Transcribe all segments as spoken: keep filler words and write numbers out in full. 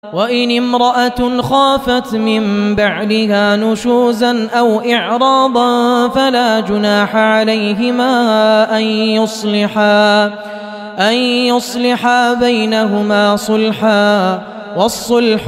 وإن امرأة خافت من بعلها نشوزا أو إعراضا فلا جناح عليهما أن يصلحا أن يصلحا بينهما صلحا والصلح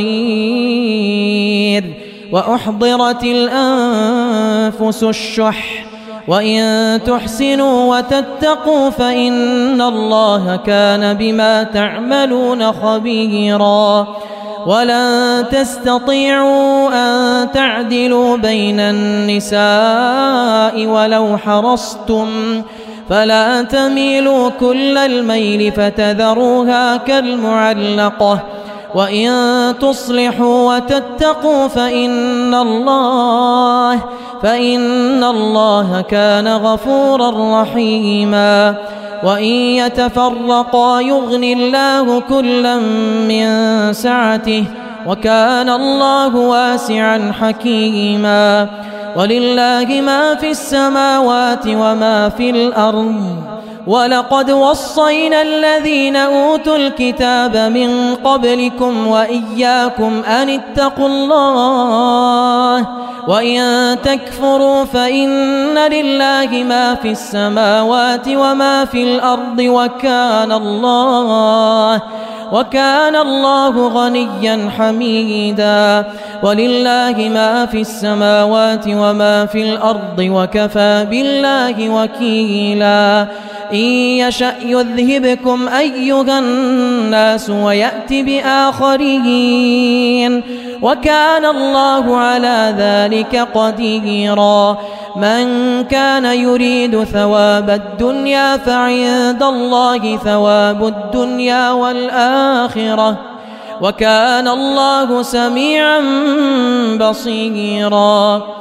خير. وأحضرت الأنفس الشح وإن تحسنوا وتتقوا فإن الله كان بما تعملون خبيرا. ولن تستطيعوا أن تعدلوا بين النساء ولو حرصتم فلا تميلوا كل الميل فتذروها كالمعلقة. وإن تصلحوا وتتقوا فإن الله فإن الله كان غفورا رحيما. وإن يتفرقا يغن الله كلا من سعته وكان الله واسعا حكيما. ولله ما في السماوات وما في الأرض ولقد وصينا الذين أوتوا الكتاب من قبلكم وإياكم أن اتقوا الله وإن تكفروا فإن لله ما في السماوات وما في الأرض وكان الله وكان الله غنيا حميدا. ولله ما في السماوات وما في الأرض وكفى بالله وكيلا. إن يشأ يذهبكم أيها الناس ويأت بآخرين وكان الله على ذلك قديرا. من كان يريد ثواب الدنيا فعند الله ثواب الدنيا والآخرة وكان الله سميعا بصيرا.